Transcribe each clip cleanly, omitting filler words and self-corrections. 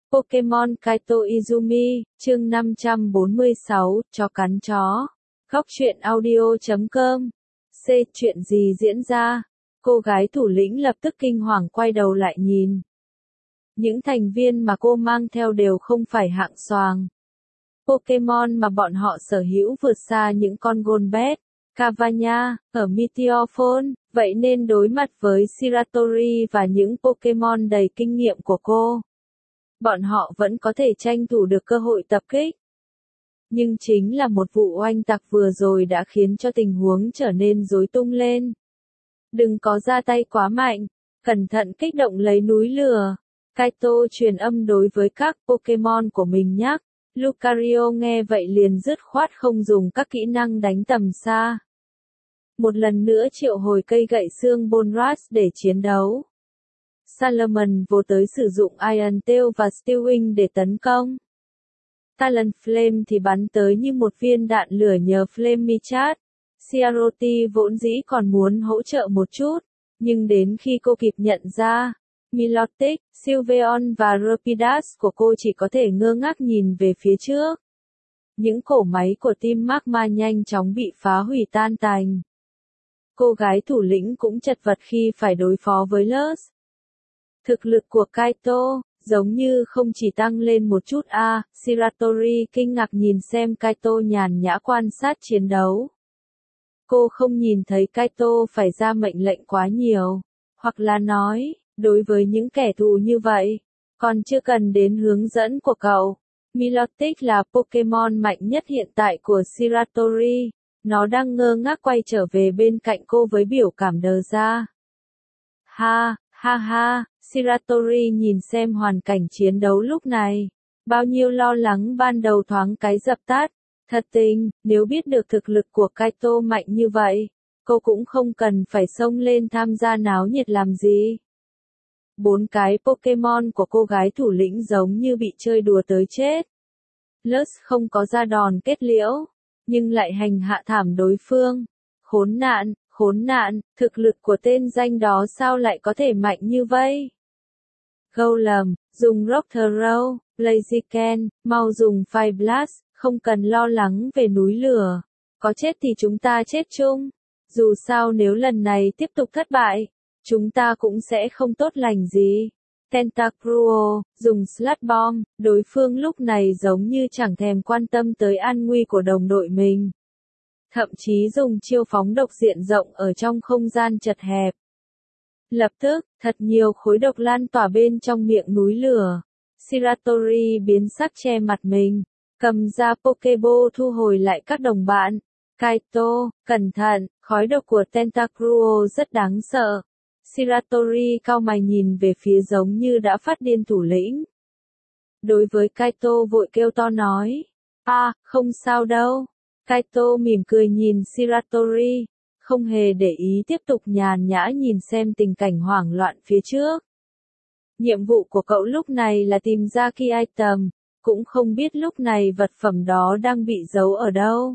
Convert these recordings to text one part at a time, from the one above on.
Pokemon Kaito Izumi, chương 546, chó cắn chó. Góc truyện audio.com. C. Chuyện gì diễn ra? Cô gái thủ lĩnh lập tức kinh hoàng quay đầu lại nhìn. Những thành viên mà cô mang theo đều không phải hạng xoàng. Pokemon mà bọn họ sở hữu vượt xa những con Golbat, Cavagna, ở Meteorphone, vậy nên đối mặt với Ciratori và những Pokemon đầy kinh nghiệm của cô, bọn họ vẫn có thể tranh thủ được cơ hội tập kích. Nhưng chính là một vụ oanh tạc vừa rồi đã khiến cho tình huống trở nên rối tung lên. Đừng có ra tay quá mạnh, cẩn thận kích động lấy núi lửa. Kaito truyền âm đối với các Pokemon của mình nhắc. Lucario nghe vậy liền dứt khoát không dùng các kỹ năng đánh tầm xa. Một lần nữa triệu hồi cây gậy xương Bonras để chiến đấu. Salomon vô tới sử dụng Iron Tail và Steel Wing để tấn công. Talonflame thì bắn tới như một viên đạn lửa nhờ Flamechat. Ciaroti vốn dĩ còn muốn hỗ trợ một chút, nhưng đến khi cô kịp nhận ra, Milotic, Sylveon và Rapidash của cô chỉ có thể ngơ ngác nhìn về phía trước. Những cỗ máy của team Magma nhanh chóng bị phá hủy tan tành. Cô gái thủ lĩnh cũng chật vật khi phải đối phó với Lurs. Thực lực của Kaito, giống như không chỉ tăng lên một chút Ciratori kinh ngạc nhìn xem Kaito nhàn nhã quan sát chiến đấu. Cô không nhìn thấy Kaito phải ra mệnh lệnh quá nhiều, hoặc là nói, đối với những kẻ thù như vậy, còn chưa cần đến hướng dẫn của cậu. Milotic là Pokemon mạnh nhất hiện tại của Ciratori, nó đang ngơ ngác quay trở về bên cạnh cô với biểu cảm đờ ra. Ha, ha ha, Ciratori nhìn xem hoàn cảnh chiến đấu lúc này, bao nhiêu lo lắng ban đầu thoáng cái dập tắt. Thật tình, nếu biết được thực lực của Kaito mạnh như vậy, cô cũng không cần phải xông lên tham gia náo nhiệt làm gì. 4 cái Pokemon của cô gái thủ lĩnh giống như bị chơi đùa tới chết. Lurs không có ra đòn kết liễu, nhưng lại hành hạ thảm đối phương. Khốn nạn, thực lực của tên danh đó sao lại có thể mạnh như vậy? Golem, dùng Rock Throw, Blaziken, mau dùng Fire Blast, không cần lo lắng về núi lửa. Có chết thì chúng ta chết chung. Dù sao nếu lần này tiếp tục thất bại, chúng ta cũng sẽ không tốt lành gì. Tentacruel, dùng Sludge Bomb, đối phương lúc này giống như chẳng thèm quan tâm tới an nguy của đồng đội mình. Thậm chí dùng chiêu phóng độc diện rộng ở trong không gian chật hẹp. Lập tức, thật nhiều khối độc lan tỏa bên trong miệng núi lửa. Ciratori biến sắc che mặt mình, cầm ra Pokeball thu hồi lại các đồng bạn. Kaito, cẩn thận, khói độc của Tentacruel rất đáng sợ. Ciratori cau mày nhìn về phía giống như đã phát điên thủ lĩnh. Đối với Kaito vội kêu to nói. Không sao đâu. Kaito mỉm cười nhìn Ciratori, không hề để ý tiếp tục nhàn nhã nhìn xem tình cảnh hoảng loạn phía trước. Nhiệm vụ của cậu lúc này là tìm ra key item, cũng không biết lúc này vật phẩm đó đang bị giấu ở đâu.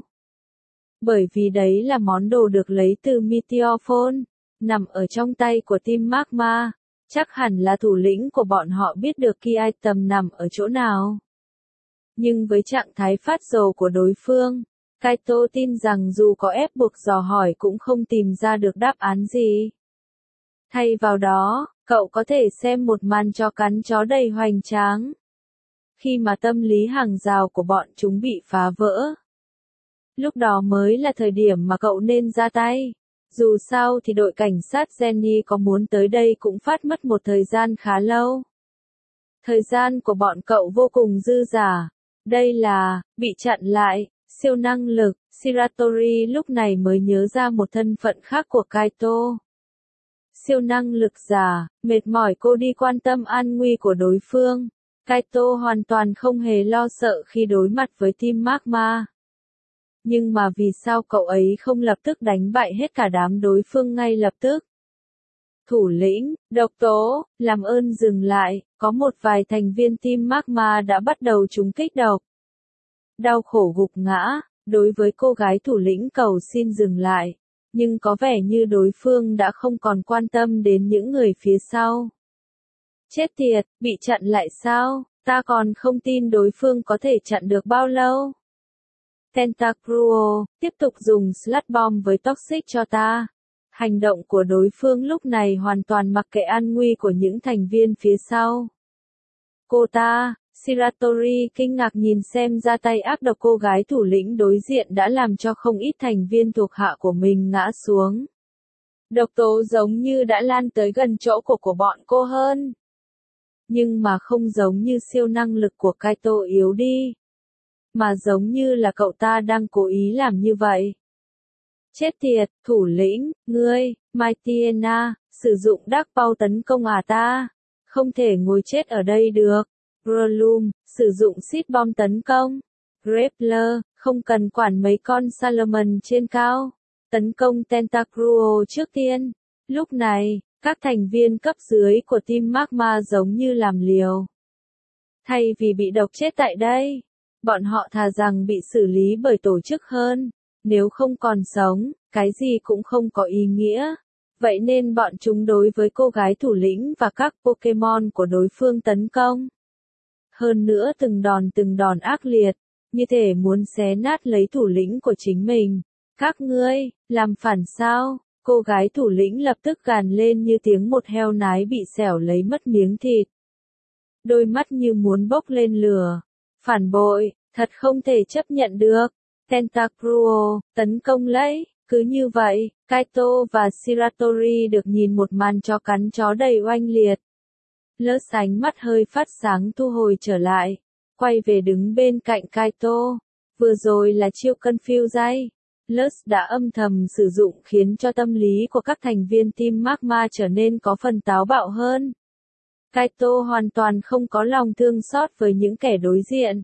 Bởi vì đấy là món đồ được lấy từ Meteorphone, nằm ở trong tay của team Magma, chắc hẳn là thủ lĩnh của bọn họ biết được key item nằm ở chỗ nào. Nhưng với trạng thái phát rồ của đối phương, Kaito tin rằng dù có ép buộc dò hỏi cũng không tìm ra được đáp án gì. Thay vào đó, cậu có thể xem một màn chó cắn chó đầy hoành tráng. Khi mà tâm lý hàng rào của bọn chúng bị phá vỡ, lúc đó mới là thời điểm mà cậu nên ra tay. Dù sao thì đội cảnh sát Jenny có muốn tới đây cũng phát mất một thời gian khá lâu. Thời gian của bọn cậu vô cùng dư dả. Đây là, bị chặn lại, siêu năng lực. Ciratori lúc này mới nhớ ra một thân phận khác của Kaito. Siêu năng lực giả, mệt mỏi cô đi quan tâm an nguy của đối phương. Kaito hoàn toàn không hề lo sợ khi đối mặt với team Magma. Nhưng mà vì sao cậu ấy không lập tức đánh bại hết cả đám đối phương ngay lập tức? Thủ lĩnh, độc tố, làm ơn dừng lại, có một vài thành viên team Magma đã bắt đầu trúng kích độc. Đau khổ gục ngã, đối với cô gái thủ lĩnh cầu xin dừng lại, nhưng có vẻ như đối phương đã không còn quan tâm đến những người phía sau. Chết tiệt, bị chặn lại sao? Ta còn không tin đối phương có thể chặn được bao lâu. Tentacruel, tiếp tục dùng Sludge Bomb với Toxic cho ta. Hành động của đối phương lúc này hoàn toàn mặc kệ an nguy của những thành viên phía sau. Cô ta, Shiratori kinh ngạc nhìn xem ra tay ác độc cô gái thủ lĩnh đối diện đã làm cho không ít thành viên thuộc hạ của mình ngã xuống. Độc tố giống như đã lan tới gần chỗ của bọn cô hơn. Nhưng mà không giống như siêu năng lực của Kaito yếu đi. Mà giống như là cậu ta đang cố ý làm như vậy. Chết tiệt, thủ lĩnh, ngươi, Mightyena, sử dụng Dark Power tấn công ta. Không thể ngồi chết ở đây được. Brollum, sử dụng Seed Bomb tấn công. Grappler, không cần quản mấy con Salomon trên cao. Tấn công Tentacruel trước tiên. Lúc này, các thành viên cấp dưới của team Magma giống như làm liều. Thay vì bị độc chết tại đây, bọn họ thà rằng bị xử lý bởi tổ chức hơn. Nếu không còn sống, cái gì cũng không có ý nghĩa. Vậy nên bọn chúng đối với cô gái thủ lĩnh và các Pokémon của đối phương tấn công. Hơn nữa từng đòn ác liệt, như thể muốn xé nát lấy thủ lĩnh của chính mình. Các ngươi, làm phản sao? Cô gái thủ lĩnh lập tức gàn lên như tiếng một heo nái bị xẻo lấy mất miếng thịt. Đôi mắt như muốn bốc lên lửa. Phản bội, thật không thể chấp nhận được. Tentacruel, tấn công lấy. Cứ như vậy, Kaito và Shiratori được nhìn một màn chó cắn chó đầy oanh liệt. Lỡ ánh mắt hơi phát sáng thu hồi trở lại. Quay về đứng bên cạnh Kaito. Vừa rồi là chiêu Confuse. Lurs đã âm thầm sử dụng khiến cho tâm lý của các thành viên team Magma trở nên có phần táo bạo hơn. Kaito hoàn toàn không có lòng thương xót với những kẻ đối diện.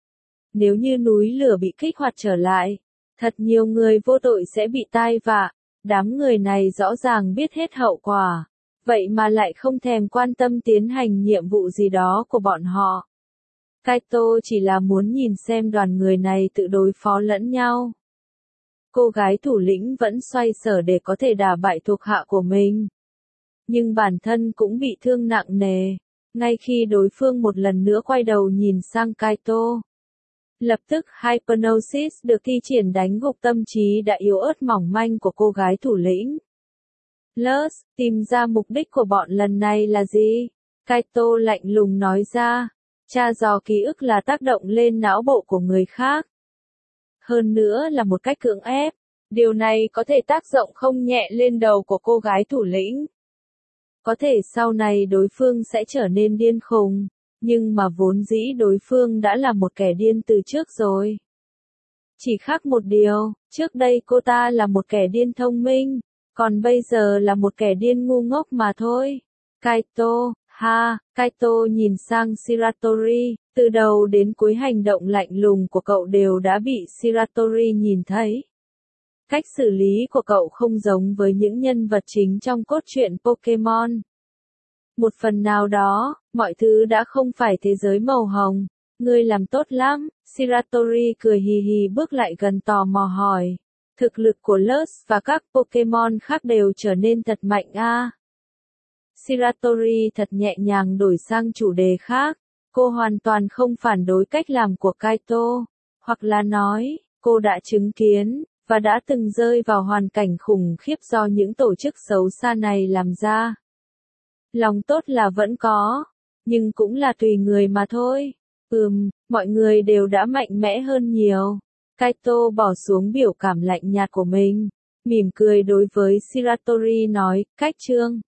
Nếu như núi lửa bị kích hoạt trở lại, thật nhiều người vô tội sẽ bị tai vạ. Đám người này rõ ràng biết hết hậu quả, vậy mà lại không thèm quan tâm tiến hành nhiệm vụ gì đó của bọn họ. Kaito chỉ là muốn nhìn xem đoàn người này tự đối phó lẫn nhau. Cô gái thủ lĩnh vẫn xoay sở để có thể đả bại thuộc hạ của mình. Nhưng bản thân cũng bị thương nặng nề, ngay khi đối phương một lần nữa quay đầu nhìn sang Kaito. Lập tức Hypnosis được thi triển đánh gục tâm trí đã yếu ớt mỏng manh của cô gái thủ lĩnh. Lurs, tìm ra mục đích của bọn lần này là gì? Kaito lạnh lùng nói ra. Tra dò ký ức là tác động lên não bộ của người khác. Hơn nữa là một cách cưỡng ép. Điều này có thể tác động không nhẹ lên đầu của cô gái thủ lĩnh. Có thể sau này đối phương sẽ trở nên điên khùng. Nhưng mà vốn dĩ đối phương đã là một kẻ điên từ trước rồi. Chỉ khác một điều, trước đây cô ta là một kẻ điên thông minh, còn bây giờ là một kẻ điên ngu ngốc mà thôi. Kaito, Kaito nhìn sang Shiratori, từ đầu đến cuối hành động lạnh lùng của cậu đều đã bị Shiratori nhìn thấy. Cách xử lý của cậu không giống với những nhân vật chính trong cốt truyện Pokemon. Một phần nào đó, mọi thứ đã không phải thế giới màu hồng. Ngươi làm tốt lắm, Shiratori cười hì hì bước lại gần tò mò hỏi. Thực lực của Lurs và các Pokemon khác đều trở nên thật mạnh Shiratori thật nhẹ nhàng đổi sang chủ đề khác. Cô hoàn toàn không phản đối cách làm của Kaito. Hoặc là nói, cô đã chứng kiến, và đã từng rơi vào hoàn cảnh khủng khiếp do những tổ chức xấu xa này làm ra. Lòng tốt là vẫn có, nhưng cũng là tùy người mà thôi. Mọi người đều đã mạnh mẽ hơn nhiều. Kaito bỏ xuống biểu cảm lạnh nhạt của mình, mỉm cười đối với Shiratori nói, cách chương.